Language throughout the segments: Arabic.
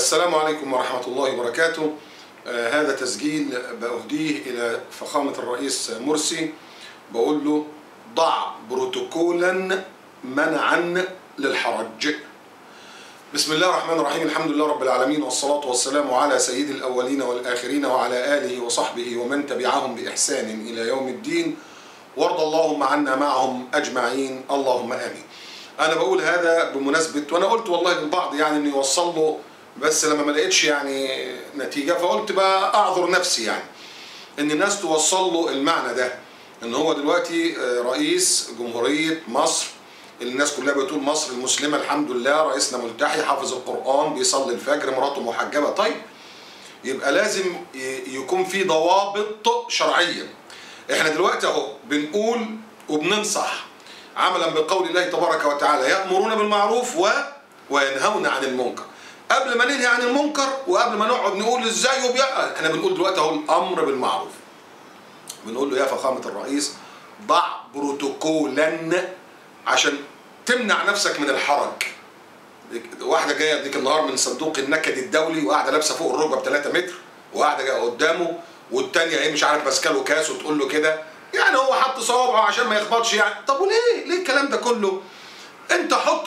السلام عليكم ورحمة الله وبركاته. هذا تسجيل بأهديه إلى فخامة الرئيس مرسي، بقول له ضع بروتوكولا منعا للحرج. بسم الله الرحمن الرحيم، الحمد لله رب العالمين، والصلاة والسلام على سيد الأولين والآخرين وعلى آله وصحبه ومن تبعهم بإحسان إلى يوم الدين، وارض اللهم عنا معهم أجمعين، اللهم آمين. أنا بقول هذا بمناسبة، وأنا قلت والله للبعض يعني إنه يوصل له، بس لما ما لقيتش يعني نتيجة فقلت بقى أعذر نفسي، يعني إن الناس توصل له المعنى ده، إن هو دلوقتي رئيس جمهورية مصر، الناس كلها بتقول مصر المسلمة الحمد لله، رئيسنا ملتحي، حافظ القرآن، بيصلي الفجر، مراته محجبة. طيب يبقى لازم يكون في ضوابط شرعية. احنا دلوقتي اهو بنقول وبننصح عملا بقول الله تبارك وتعالى: يأمرون بالمعروف وينهون عن المنكر. قبل ما ننهي عن المنكر وقبل ما نقعد نقول ازاي احنا بنقول دلوقتي اهو الامر بالمعروف. بنقول له يا فخامة الرئيس ضع بروتوكولا عشان تمنع نفسك من الحرج. واحدة جاية ديك النهار من صندوق النكد الدولي وقاعدة لابسة فوق الركبة ب3 متر وقاعدة جاية قدامه، والتانية ايه مش عارف ماسكه له كاس وتقول له كده، يعني هو حط صوابعه عشان ما يخبطش يعني. طب وليه؟ ليه الكلام ده كله؟ انت حط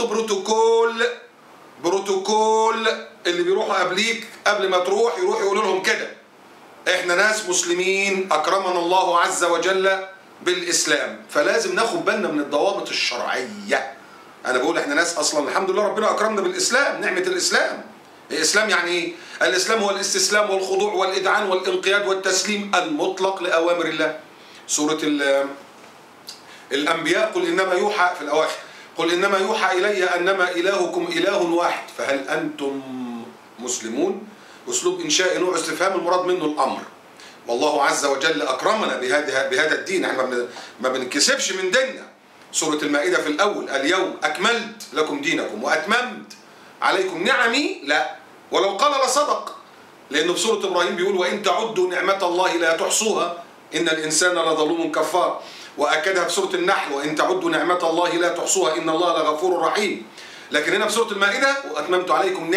بروتوكول اللي بيروحوا قبليك قبل ما تروح يروحوا يقولوا لهم كده: احنا ناس مسلمين اكرمنا الله عز وجل بالاسلام، فلازم ناخد بالنا من الضوابط الشرعيه. انا بقول احنا ناس اصلا الحمد لله ربنا اكرمنا بالاسلام، نعمه الاسلام. الاسلام يعني ايه؟ الاسلام هو الاستسلام والخضوع والاذعان والانقياد والتسليم المطلق لاوامر الله. سوره الانبياء: قل انما يوحى، في الاواخر: قل انما يوحى الي انما الهكم اله واحد فهل انتم مسلمون. اسلوب انشاء نوع استفهام المراد منه الامر. والله عز وجل اكرمنا بهذا الدين، احنا ما بنكسبش من ديننا. سوره المائده في الاول: اليوم اكملت لكم دينكم واتممت عليكم نعمي. لا، ولو قال لصدق، لانه في سوره ابراهيم بيقول: وان تعدوا نعمه الله لا تحصوها ان الانسان لظلوم كفار. واكدها في سوره النحل: وان تعدوا نعمه الله لا تحصوها ان الله لغفور رحيم. لكن هنا في سوره المائده: واتممت عليكم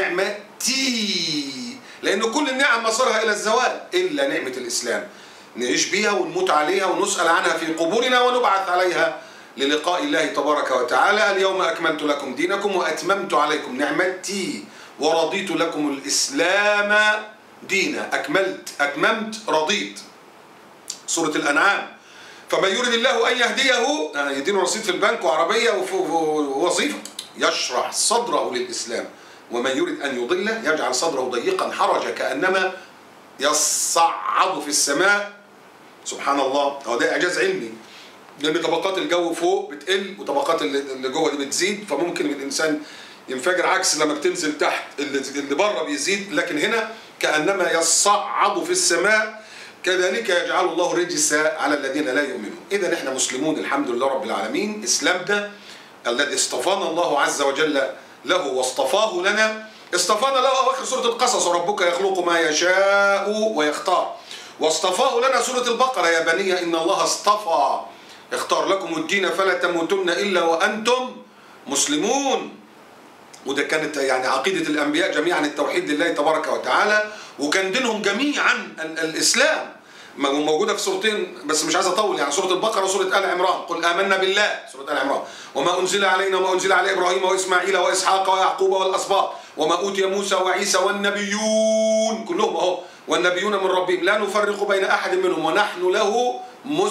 نعمتي، لان كل النعم مصيرها الى الزوال الا نعمه الاسلام، نعيش بيها ونموت عليها ونسال عنها في قبورنا ونبعث عليها للقاء الله تبارك وتعالى. اليوم اكملت لكم دينكم واتممت عليكم نعمتي ورضيت لكم الاسلام دينا. اكملت، اتممت، رضيت. سوره الانعام: فمن يريد الله ان يهديه، يديله رصيد في البنك وعربيه ووظيفه، يشرح صدره للاسلام. ومن يريد ان يضله يجعل صدره ضيقا حرجا كانما يصعد في السماء. سبحان الله، هو ده اعجاز علمي، لان طبقات الجو فوق بتقل وطبقات اللي جوه دي بتزيد، فممكن الانسان ينفجر، عكس لما بتنزل تحت اللي بره بيزيد. لكن هنا كانما يصعد في السماء كذلك يجعل الله الرجس على الذين لا يؤمنون. اذا احنا مسلمون الحمد لله رب العالمين. اسلامنا الذي اصطفانا الله عز وجل له واصطفاه لنا، اصطفانا له اواخر سوره القصص: وربك يخلق ما يشاء ويختار. واصطفاه لنا سوره البقره: يا بني ان الله اصطفى اختار لكم الدين فلا تموتن الا وانتم مسلمون. وده كانت يعني عقيده الانبياء جميعا، التوحيد لله تبارك وتعالى، وكان دينهم جميعا الاسلام. موجوده في سورتين بس مش عايز اطول، يعني سوره البقره وسوره ال عمران: قل امنا بالله، سوره ال عمران: وما انزل علينا وما انزل على ابراهيم واسماعيل واسحاق ويعقوب والاسباط وما اوتي موسى وعيسى والنبيون كلهم اهو، والنبيون من ربهم لا نفرق بين احد منهم ونحن له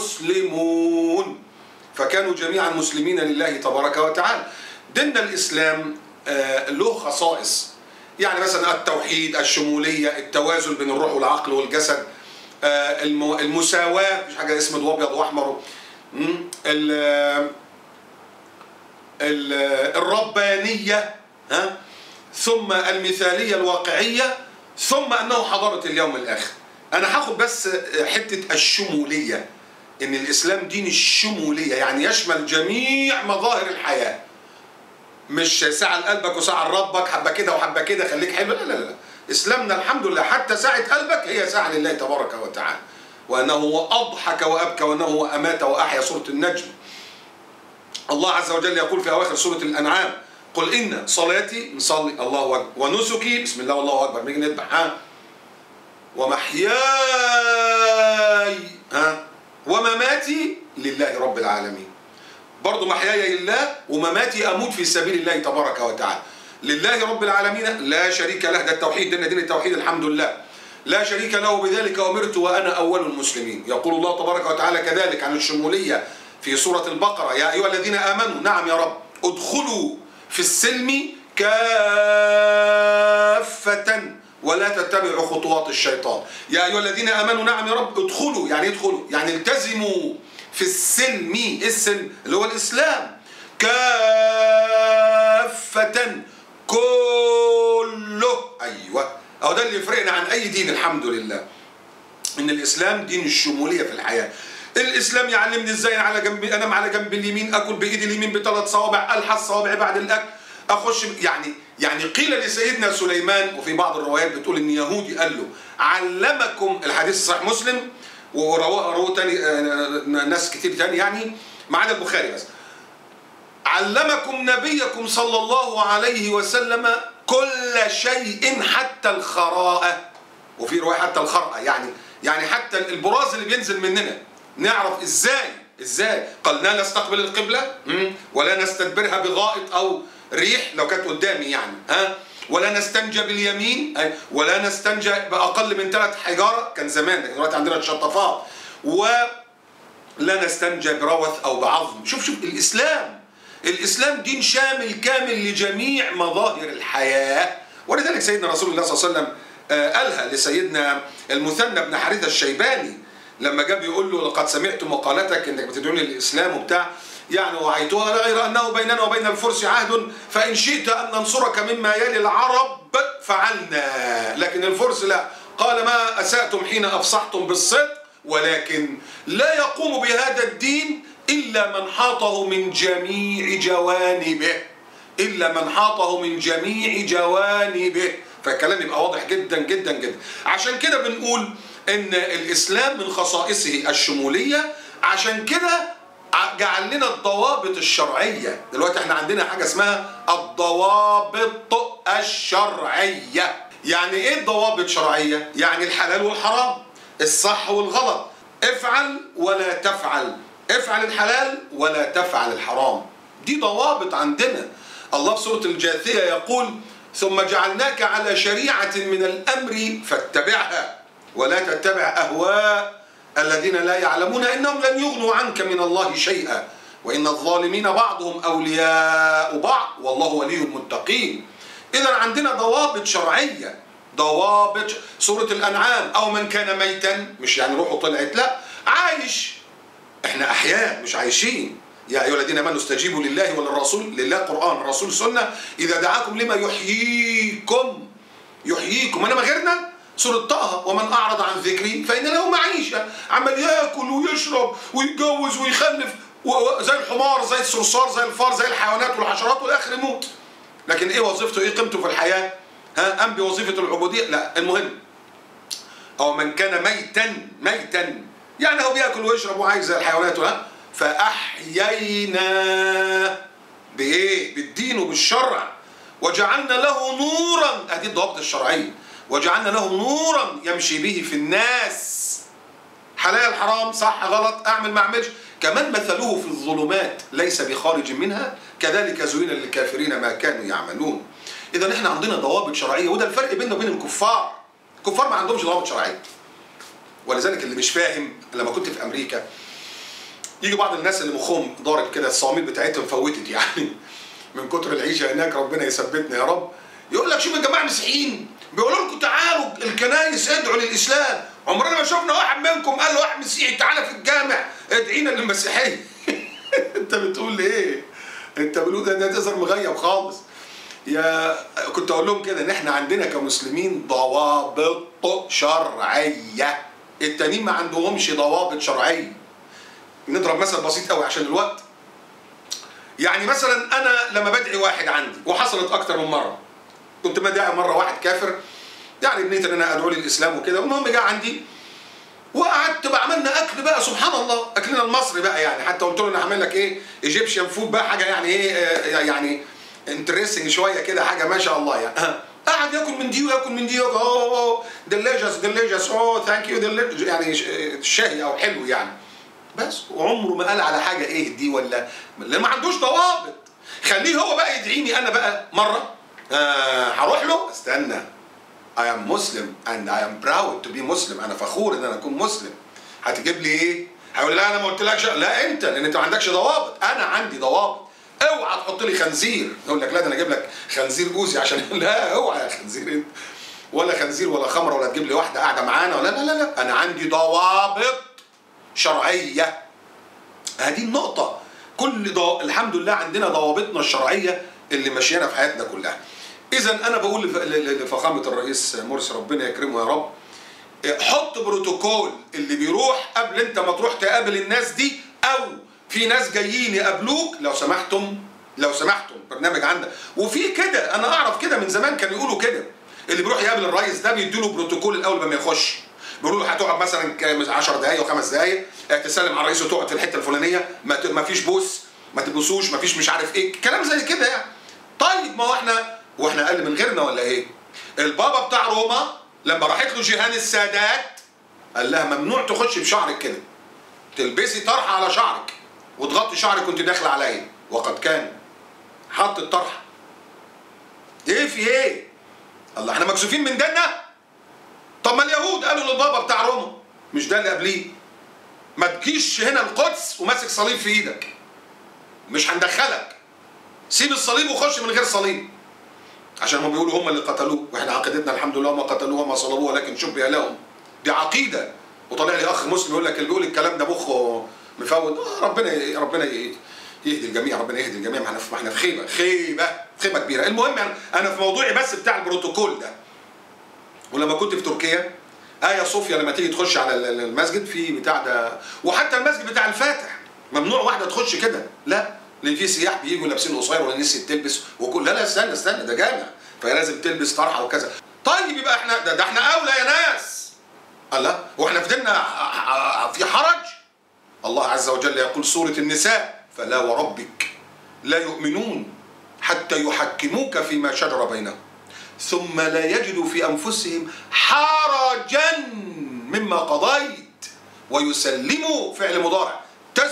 مسلمون. فكانوا جميعا مسلمين لله تبارك وتعالى. ديننا الاسلام له خصائص، يعني مثلا التوحيد، الشموليه، التوازن بين الروح والعقل والجسد، المساواة، مفيش حاجة اسمه وابيض واحمر، الربانية، ثم المثالية الواقعية، ثم أنه حضارة اليوم الآخر. أنا هاخد بس حتة الشمولية، إن الإسلام دين الشمولية، يعني يشمل جميع مظاهر الحياة، مش ساعة لقلبك وساعة لربك، حبة كده وحبة كده خليك حلو، لا لا لا. إسلامنا الحمد لله حتى ساعة قلبك هي ساعة لله تبارك وتعالى، وأنه هو أضحك وأبكى وأنه هو أمات وأحيا. سورة النجم الله عز وجل يقول في أواخر سورة الأنعام: قل إن صلاتي نصلي الله أكبر، ونسكي بسم الله والله أكبر نيجي نذبح، ومحياي ومماتي لله رب العالمين. برضو محياي لله ومماتي أموت في سبيل الله تبارك وتعالى. لله رب العالمين لا شريك له، ده التوحيد، ده دين التوحيد الحمد لله. لا شريك له بذلك أمرت وأنا أول المسلمين. يقول الله تبارك وتعالى كذلك عن الشمولية في سورة البقرة: يا أيها الذين آمنوا، نعم يا رب، ادخلوا في السلم كافة ولا تتبعوا خطوات الشيطان. يا أيها الذين آمنوا، نعم يا رب، ادخلوا، يعني ادخلوا يعني التزموا في السلم، السلم اللي هو الإسلام، كافة كله. أيوة، أو ده اللي يفرقنا عن أي دين الحمد لله، إن الإسلام دين الشمولية في الحياة. الإسلام يعلمني إزاي أنام على جنب اليمين، أكل بإيدي اليمين ب3 صوابع، ألحس صوابعي بعد الأكل، أخش يعني قيل لسيدنا سليمان، وفي بعض الروايات بتقول إن يهودي قال له: علمكم، الحديث صحيح مسلم ورواه تاني ناس كتير تاني يعني ما عدا البخاري بس: علمكم نبيكم صلى الله عليه وسلم كل شيء حتى الخراءة، وفي رواية حتى الخرأة، يعني حتى البراز اللي بينزل مننا نعرف ازاي. قال: لا نستقبل القبلة ولا نستدبرها بغائط او ريح لو كانت قدامي يعني، ولا نستنجى باليمين، ولا نستنجى باقل من 3 حجارة، كان زمان، دلوقتي عندنا الشطافات، ولا نستنجى بروث او بعظم. شوف الإسلام دين شامل كامل لجميع مظاهر الحياة. ولذلك سيدنا رسول الله صلى الله عليه وسلم قالها لسيدنا المثنى بن حارثة الشيباني لما جاء بيقول له: لقد سمعت مقالتك انك بتدعوني للإسلام وبتاع، يعني وعيتها، غير أنه بيننا وبين الفرس عهد، فإن شئت أن ننصرك مما يلي العرب فعلنا، لكن الفرس لا. قال: ما أسأتم حين أفصحتم بالصدق، ولكن لا يقوم بهذا الدين إلا من حاطه من جميع جوانبه، فالكلام يبقى واضح جدا جدا جدا. عشان كده بنقول إن الإسلام من خصائصه الشمولية، عشان كده جعل لنا الضوابط الشرعية. دلوقتي احنا عندنا حاجة اسمها الضوابط الشرعية. يعني ايه الضوابط الشرعية؟ يعني الحلال والحرام، الصح والغلط، افعل ولا تفعل، افعل الحلال ولا تفعل الحرام. دي ضوابط عندنا. الله في سورة الجاثية يقول: ثم جعلناك على شريعة من الأمر فاتبعها ولا تتبع أهواء الذين لا يعلمون إنهم لن يغنوا عنك من الله شيئا وإن الظالمين بعضهم أولياء بعض والله ولي المتقين. إذا عندنا ضوابط شرعية، ضوابط. سورة الأنعام: أو من كان ميتا، مش يعني روحه طلعت، لا، عايش، احنا أحياء مش عايشين. يا أيها الذين آمنوا استجيبوا لله وللرسول، لله قرآن، الرسول سنة، إذا دعاكم لما يحييكم، إنما غيرنا سورة طه: ومن أعرض عن ذكري فإن له معيشة، عمال ياكل ويشرب ويتجوز ويخلف زي الحمار، زي الصرصار، زي الفار، زي الحيوانات والحشرات، والآخر يموت. لكن إيه وظيفته؟ إيه قيمته في الحياة؟ أم بوظيفة العبودية؟ لا. المهم: أو من كان ميتا يعني هو بياكل ويشرب وعايز زي الحيوانات، فأحيينا بإيه؟ بالدين وبالشرع، وجعلنا له نورا، هذه الضوابط الشرعية، وجعلنا له نورا يمشي به في الناس، حلال حرام، صح غلط، أعمل ما أعملش، كمان مثله في الظلمات ليس بخارج منها كذلك زين للكافرين ما كانوا يعملون. إذا إحنا عندنا ضوابط شرعية، وده الفرق بيننا وبين الكفار. الكفار ما عندهمش ضوابط شرعية. ولذلك اللي مش فاهم، لما كنت في أمريكا يجي بعض الناس اللي مخهم ضارب كده، الصواميل بتاعتهم فوتت يعني من كتر العيشة هناك، ربنا يثبتنا يا رب، يقول لك: شوف الجماعة المسيحيين بيقولوا لكم تعالوا الكنايس ادعوا للإسلام، عمرنا ما شفنا واحد منكم قال له واحد مسيحي تعالى في الجامع ادعينا للمسيحية. انت بتقول ايه؟ انت بتقول ده تظهر مغيب خالص. كنت اقول لهم كده ان احنا عندنا كمسلمين ضوابط شرعية، التانيين ما عندهمش ضوابط شرعية. نضرب مثل بسيط قوي عشان الوقت. يعني مثلا انا لما بدعي واحد عندي، وحصلت اكتر من مره، كنت بدعي مره واحد كافر يعني بنيت ان انا ادعو للاسلام وكده، المهم جه عندي وقعدت بقى عملنا اكل بقى، سبحان الله، اكلنا المصري بقى يعني، حتى قلت له انا هعمل لك ايه ايجيبشن فود بقى، حاجه يعني ايه يعني انترستنج شويه كده، حاجه ما شاء الله يعني. قعد ياكل من دي وياكل من دي، ديليجس ثانك يو، يعني شهي او حلو يعني، بس وعمره ما قال على حاجه ايه دي ولا اللي ما عندوش ضوابط. خليه هو بقى يدعيني انا بقى مره، هروح له استنى I am Muslim and I am proud to be Muslim، انا فخور ان انا اكون مسلم. هتجيب لي ايه؟ هيقول لا انا ما قلتلكش، لا انت، لان انت ما عندكش ضوابط، انا عندي ضوابط. اوعى تحط لي خنزير، يقول لك لا ده انا اجيب لك خنزير جوزي عشان لا اوعى يا خنزير انت، ولا خنزير ولا خمره، ولا تجيب لي واحده قاعده معانا، ولا لا لا لا، انا عندي ضوابط شرعيه. هذه النقطه، الحمد لله عندنا ضوابطنا الشرعيه اللي ماشيانا في حياتنا كلها. اذا انا بقول لفخامه الرئيس مرسي ربنا يكرمه يا رب، حط بروتوكول اللي بيروح قبل انت ما تروح تقابل الناس دي، او في ناس جايين يقابلوك، لو سمحتم برنامج عندك. وفي كده انا اعرف كده من زمان كانوا يقولوا كده، اللي بيروح يقابل الرئيس ده بيدوا له بروتوكول الاول ما يخش، بيقولوا له هتقعد مثلا 10 دقائق و5 دقائق تسلم على الرئيس وتقعد في الحته الفلانيه، ما فيش بوس، ما تبوسوش، ما فيش مش عارف ايه كلام زي كده يعني. طيب ما هو واحنا اقل من غيرنا ولا ايه؟ البابا بتاع روما لما راحت له جيهان السادات قال لها ممنوع تخش بشعرك كده، تلبسي طرحه على شعرك وتغطي شعرك وانت داخله عليا، وقد كان حط الطرحه. ايه في ايه؟ الله احنا مكسوفين من ديننا؟ طب ما اليهود قالوا للبابا بتاع روما، مش ده اللي قبليه، ما تجيش هنا القدس وماسك صليب في ايدك، مش هندخلك، سيب الصليب وخش من غير صليب، عشان هم بيقولوا هم اللي قتلوه، واحنا عقيدتنا الحمد لله ما قتلوه وما صلبوه ولكن شبه لهم. دي عقيده. وطلع لي اخ مسلم يقول لك اللي بيقول الكلام ده مخه مفوت. ربنا يهدي الجميع، ربنا يهدي الجميع. ما احنا في خيبه كبيره. المهم انا في موضوعي بس بتاع البروتوكول ده. ولما كنت في تركيا آيا صوفيا لما تيجي تخش على المسجد في بتاع ده، وحتى المسجد بتاع الفاتح ممنوع واحده تخش كده، لا، لان في سياح بييجوا لابسين قصير ولا نسيت تلبس وكل لا استنى ده جامع، فلازم تلبس طرحه وكذا. طيب يبقى احنا ده احنا اولى يا ناس. الله، واحنا في ديننا في حرج؟ الله عز وجل يقول سورة النساء: فلا وربك لا يؤمنون حتى يحكموك فيما شجر بينهم ثم لا يجدوا في أنفسهم حرجا مما قضيت ويسلموا فعل مضارع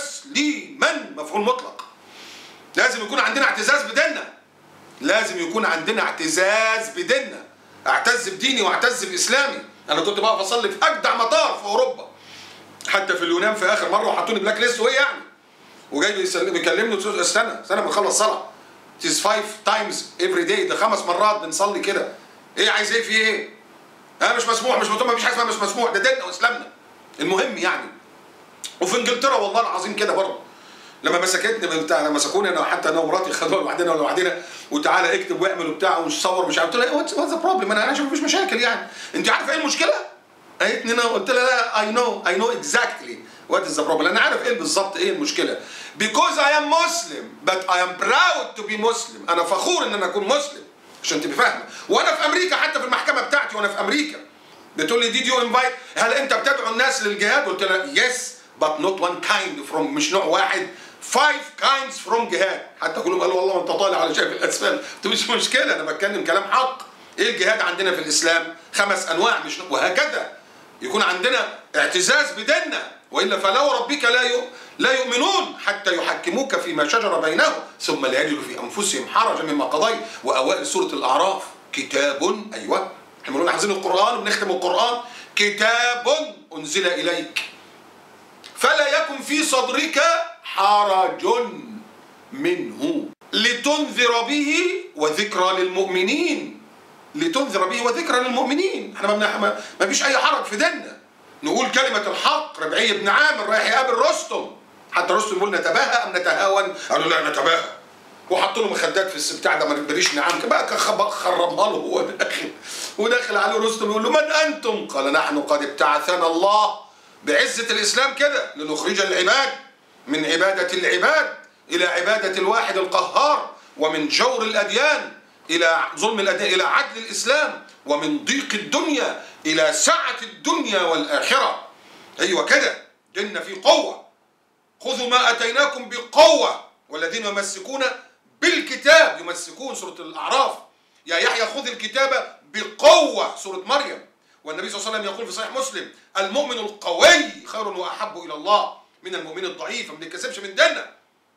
تسليما مفعول مطلق. لازم يكون عندنا اعتزاز بديننا، لازم يكون عندنا اعتزاز بديننا. اعتز بديني واعتز باسلامي. انا كنت بقف اصلي في اجدع مطار في اوروبا، حتى في اليونان في اخر مره وحطوني بلاك ليست، وايه يعني؟ وجاي بيكلمني استنى بنخلص صلاه. It is 5 times every day، ده 5 مرات بنصلي كده. ايه عايز ايه في ايه؟ مش مسموح، مش مفيش حاجه اسمها مش مسموح، ده ديننا واسلامنا. المهم يعني. وفي انجلترا والله العظيم كده برضه. لما مسكوني انا، حتى انا ومراتي خدوها لوحدنا وتعالى اكتب واعمل وبتاع وصور مش عارف. قلت لها واتس ذا بروبلم؟ انا شايف مفيش مشاكل يعني. انت عارفه ايه المشكله؟ قالت لي قلت لها لا اي نو اكزاكتلي وات از ذا بروبلم. انا عارف ايه بالظبط ايه المشكله. because I am Muslim but I am proud to be Muslim. انا فخور ان انا اكون مسلم عشان تبقى فاهمه. وانا في امريكا، حتى في المحكمه بتاعتي وانا في امريكا بتقول لي did you invite، هل انت بتدعو الناس للجهاد؟ قلت لها yes but not one kind from، مش نوع واحد، 5 kinds from جهاد. حتى كلهم قالوا والله انت طالع على شايف الاسفل. مش مشكله، انا بتكلم كلام حق. ايه الجهاد عندنا في الاسلام؟ 5 انواع، مش وهكذا. يكون عندنا اعتزاز بديننا، والا فلا وربك لا يؤمنون حتى يحكموك فيما شجر بينهم ثم لا يجدوا في انفسهم حرجا مما قضيت. واوائل سوره الاعراف كتاب، ايوه احنا بنقول حافظين القران وبنختم القران، كتاب انزل اليك فلا يكن في صدرك حرج منه لتنذر به وذكرى للمؤمنين. لتنذر به وذكرى للمؤمنين. احنا ما فيش اي حرج في ديننا. نقول كلمة الحق. ربعي بن عامر رايح يقابل رستم، حتى رستم يقول نتباهى ام نتهاون؟ قالوا لا نتباهى، وحط له مخدات في السبتاع ده ما بريش نعام بقى، خربها له هو وداخل عليه رستم يقول له من انتم؟ قال نحن قد ابتعثنا الله بعزة الاسلام كده لنخرج العباد من عبادة العباد الى عبادة الواحد القهار، ومن جور الاديان الى ظلم الاديان الى عدل الاسلام، ومن ضيق الدنيا الى سعة الدنيا والاخرة. ايوه كده، ديننا فيه قوة. خذوا ما اتيناكم بقوة والذين يمسكون بالكتاب يمسكون، سورة الأعراف. يا يحيى خذ الكتاب بقوة، سورة مريم. والنبي صلى الله عليه وسلم يقول في صحيح مسلم: المؤمن القوي خير وأحب إلى الله من المؤمن الضعيف. ما بنتكسبش من ديننا.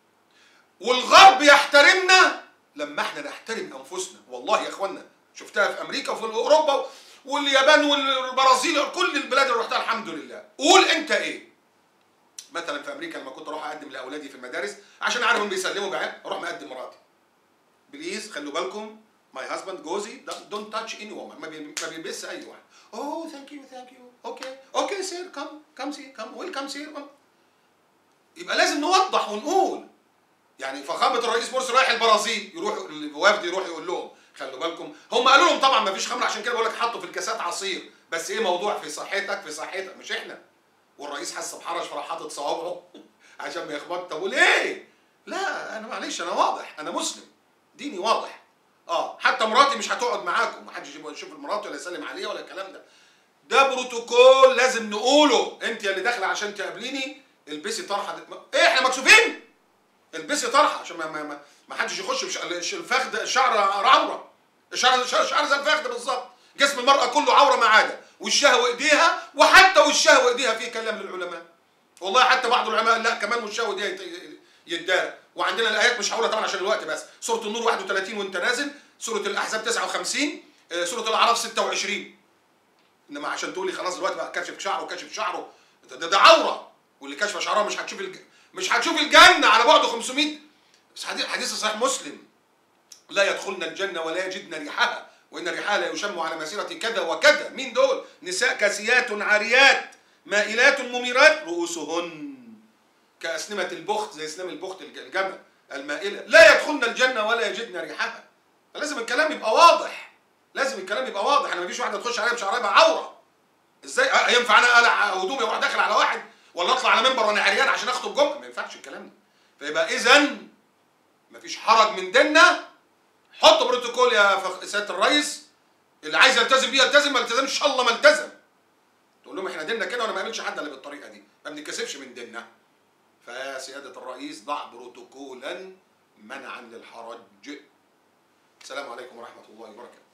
والغرب يحترمنا لما احنا نحترم أنفسنا. والله يا إخوانا شفتها في أمريكا وفي أوروبا واليابان والبرازيل، كل البلاد اللي رحتها الحمد لله. قول أنت إيه؟ مثلا في أمريكا لما كنت أروح أقدم لأولادي في المدارس عشان أعرف إنهم بيسلموا بعيال، أروح مقدم مراتي: بليز خلوا بالكم ماي هازباند جوزي دونت تاتش اني وومن، ما بيلبسش اي واحد. اوه ثانك يو ثانك يو، اوكي سير كم سير كم ويلكم سير. يبقى لازم نوضح ونقول. يعني فخامه الرئيس مرسي رايح البرازيل، يروح الوفد يروح يقول لهم خلوا بالكم. هم قالوا لهم طبعا ما فيش خمر، عشان كده بقول لك حطوا في الكاسات عصير، بس ايه موضوع في صحتك في صحتك مش احنا. والرئيس حس بحرج فراح حاطط صوابعه عشان ما يخبط. طب وليه؟ لا انا معلش، انا واضح، انا مسلم، ديني واضح. حتى مراتي مش هتقعد معاكم، ما حدش يشوف المرات ولا يسلم عليها ولا الكلام ده. ده بروتوكول لازم نقوله. انت اللي داخله عشان تقابليني البسي طرحه. ايه احنا مكسوفين؟ البسي طرحه عشان ما حدش يخش الفخذ. الشعر عوره، الشعر زي الفخذ بالظبط. جسم المراه كله عوره ما عدا وشها وايديها، وحتى وشها وايديها فيه كلام للعلماء. والله حتى بعض العلماء لا كمان وشها وايديها يتدارى. وعندنا الايات مش هقولها طبعا عشان الوقت، بس سوره النور 31 وانت نازل، سوره الاحزاب 59، سوره الاعراف 26. انما عشان تقولي خلاص دلوقتي بقى كشف شعره وكشف شعره، ده عوره. واللي كشف شعرها مش هتشوف الجنه على بعد 500. بس حديث صحيح مسلم: لا يدخلن الجنه ولا يجدن ريحها وان ريحها لا يشم على مسيره كذا وكذا. مين دول؟ نساء كاسيات عاريات مائلات مميرات رؤوسهن كأسنمة البخت، زي اسنام البخت الجمل المائلة، لا يدخلن الجنة ولا يجدن ريحها. فلازم الكلام يبقى واضح، لازم الكلام يبقى واضح. انا ما فيش واحدة تخش عليا بشعرها يبقى عورة. ازاي ينفع انا اقلع هدومي واروح داخل على واحد، ولا اطلع على منبر وانا عريان عشان اخطب جمعة؟ ما ينفعش الكلام ده. فيبقى اذا ما فيش حرج من ديننا. حط بروتوكول يا سيادة الرئيس، اللي عايز يلتزم بيه يلتزم، ما التزمش ان شاء الله ما التزم. تقول لهم احنا ديننا كده وانا ما اقابلش حد الا بالطريقة دي، ما بنتكسفش من ديننا. فيا سيادة الرئيس ضع بروتوكولا منعا للحرج. السلام عليكم ورحمة الله وبركاته.